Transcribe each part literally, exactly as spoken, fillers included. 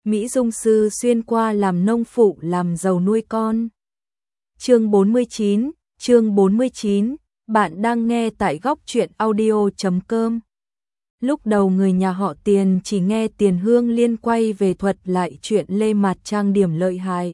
Mỹ Dung sư xuyên qua làm nông phụ làm giàu nuôi con. Chương bốn mươi chín, chương bốn mươi chín, bạn đang nghe tại góc truyện audio chấm com. Lúc đầu người nhà họ Tiền chỉ nghe Tiền Hương Liên quay về thuật lại chuyện Lê Mạt trang điểm lợi hại.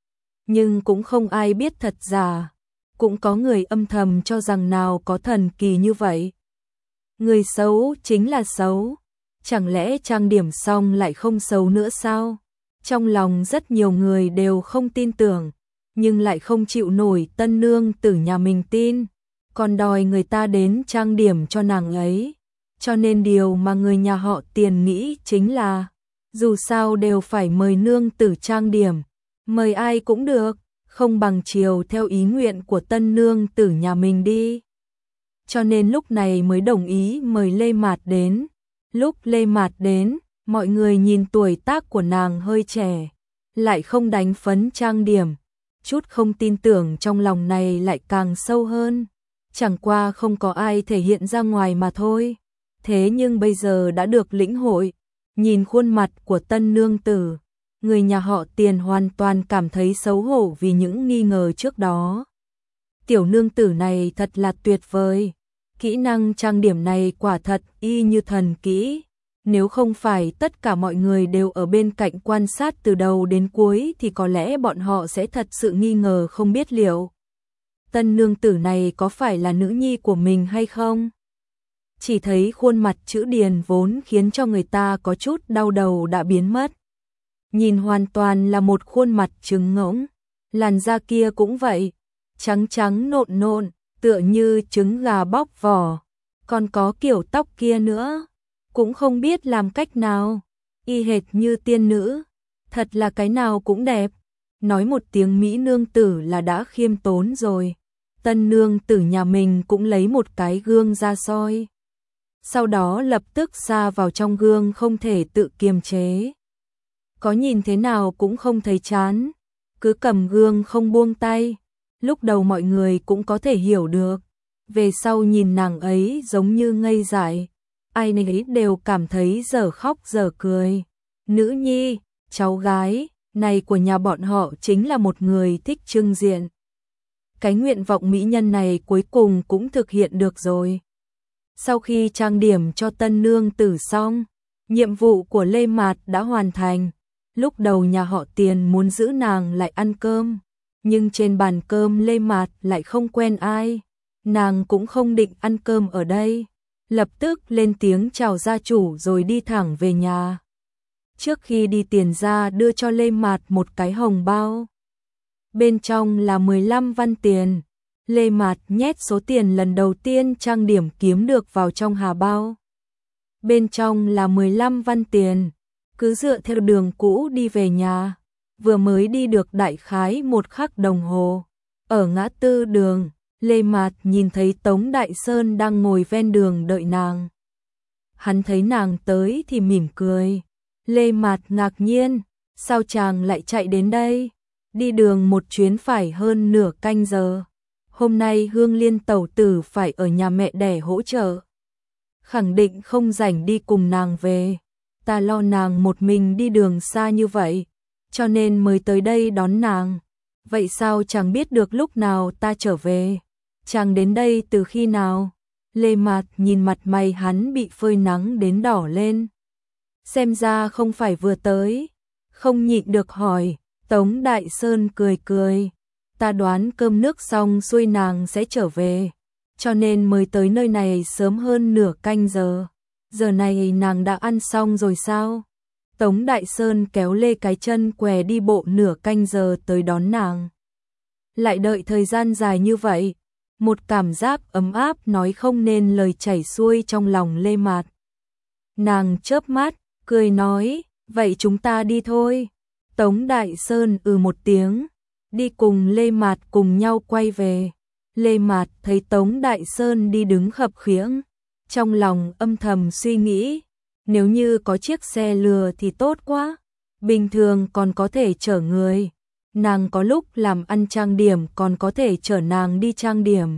Nhưng cũng không ai biết thật giả, cũng có người âm thầm cho rằng nào có thần kỳ như vậy. Người xấu chính là xấu, chẳng lẽ trang điểm xong lại không xấu nữa sao? Trong lòng rất nhiều người đều không tin tưởng, nhưng lại không chịu nổi tân nương tử nhà mình tin, còn đòi người ta đến trang điểm cho nàng ấy. Cho nên điều mà người nhà họ Tiền nghĩ chính là, dù sao đều phải mời nương tử trang điểm, mời ai cũng được, không bằng chiều theo ý nguyện của tân nương tử nhà mình đi. Cho nên lúc này mới đồng ý mời Lê Mạt đến. Lúc Lê Mạt đến, mọi người nhìn tuổi tác của nàng hơi trẻ, lại không đánh phấn trang điểm, chút không tin tưởng trong lòng này lại càng sâu hơn. Chẳng qua không có ai thể hiện ra ngoài mà thôi. Thế nhưng bây giờ đã được lĩnh hội, nhìn khuôn mặt của tân nương tử, người nhà họ Tiền hoàn toàn cảm thấy xấu hổ vì những nghi ngờ trước đó. Tiểu nương tử này thật là tuyệt vời, kỹ năng trang điểm này quả thật y như thần kỹ. Nếu không phải tất cả mọi người đều ở bên cạnh quan sát từ đầu đến cuối thì có lẽ bọn họ sẽ thật sự nghi ngờ không biết liệu tân nương tử này có phải là nữ nhi của mình hay không. Chỉ thấy khuôn mặt chữ Điền vốn khiến cho người ta có chút đau đầu đã biến mất. Nhìn hoàn toàn là một khuôn mặt trứng ngỗng, làn da kia cũng vậy, trắng trắng nộn nộn, tựa như trứng gà bóc vỏ, còn có kiểu tóc kia nữa, cũng không biết làm cách nào, y hệt như tiên nữ, thật là cái nào cũng đẹp. Nói một tiếng Mỹ nương tử là đã khiêm tốn rồi. Tân nương tử nhà mình cũng lấy một cái gương ra soi, sau đó lập tức sa vào trong gương không thể tự kiềm chế. Có nhìn thế nào cũng không thấy chán, cứ cầm gương không buông tay. Lúc đầu mọi người cũng có thể hiểu được, về sau nhìn nàng ấy giống như ngây dại, ai nấy đều cảm thấy dở khóc dở cười. Nữ nhi, cháu gái này của nhà bọn họ chính là một người thích trưng diện. Cái nguyện vọng mỹ nhân này cuối cùng cũng thực hiện được rồi. Sau khi trang điểm cho tân nương tử xong, nhiệm vụ của Lê Mạt đã hoàn thành. Lúc đầu nhà họ Tiền muốn giữ nàng lại ăn cơm, nhưng trên bàn cơm Lê Mạt lại không quen ai, nàng cũng không định ăn cơm ở đây, lập tức lên tiếng chào gia chủ rồi đi thẳng về nhà. Trước khi đi Tiền ra đưa cho Lê Mạt một cái hồng bao, bên trong là mười lăm văn tiền. Lê Mạt nhét số tiền lần đầu tiên trang điểm kiếm được vào trong hà bao. Bên trong là mười lăm văn tiền, cứ dựa theo đường cũ đi về nhà. Vừa mới đi được đại khái một khắc đồng hồ, ở ngã tư đường, Lê Mạt nhìn thấy Tống Đại Sơn đang ngồi ven đường đợi nàng. Hắn thấy nàng tới thì mỉm cười. Lê Mạt ngạc nhiên, sao chàng lại chạy đến đây? Đi đường một chuyến phải hơn nửa canh giờ. Hôm nay Hương Liên tẩu tử phải ở nhà mẹ đẻ hỗ trợ, khẳng định không rảnh đi cùng nàng về. Ta lo nàng một mình đi đường xa như vậy, cho nên mới tới đây đón nàng. Vậy sao chàng biết được lúc nào ta trở về? Chàng đến đây từ khi nào? Lê Mạt nhìn mặt mày hắn bị phơi nắng đến đỏ lên, xem ra không phải vừa tới, không nhịn được hỏi. Tống Đại Sơn cười cười, ta đoán cơm nước xong xuôi nàng sẽ trở về, cho nên mới tới nơi này sớm hơn nửa canh giờ. Giờ này nàng đã ăn xong rồi sao? Tống Đại Sơn kéo lê cái chân què đi bộ nửa canh giờ tới đón nàng. Lại đợi thời gian dài như vậy, một cảm giác ấm áp nói không nên lời chảy xuôi trong lòng Lê Mạt. Nàng chớp mắt, cười nói, vậy chúng ta đi thôi. Tống Đại Sơn ừ một tiếng, đi cùng Lê Mạt cùng nhau quay về. Lê Mạt thấy Tống Đại Sơn đi đứng khập khiễng, trong lòng âm thầm suy nghĩ, nếu như có chiếc xe lừa thì tốt quá, bình thường còn có thể chở người, nàng có lúc làm ăn trang điểm còn có thể chở nàng đi trang điểm,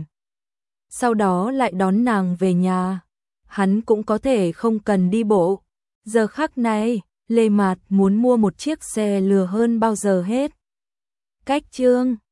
sau đó lại đón nàng về nhà, hắn cũng có thể không cần đi bộ. Giờ khắc này, Lê Mạt muốn mua một chiếc xe lừa hơn bao giờ hết. Cách chương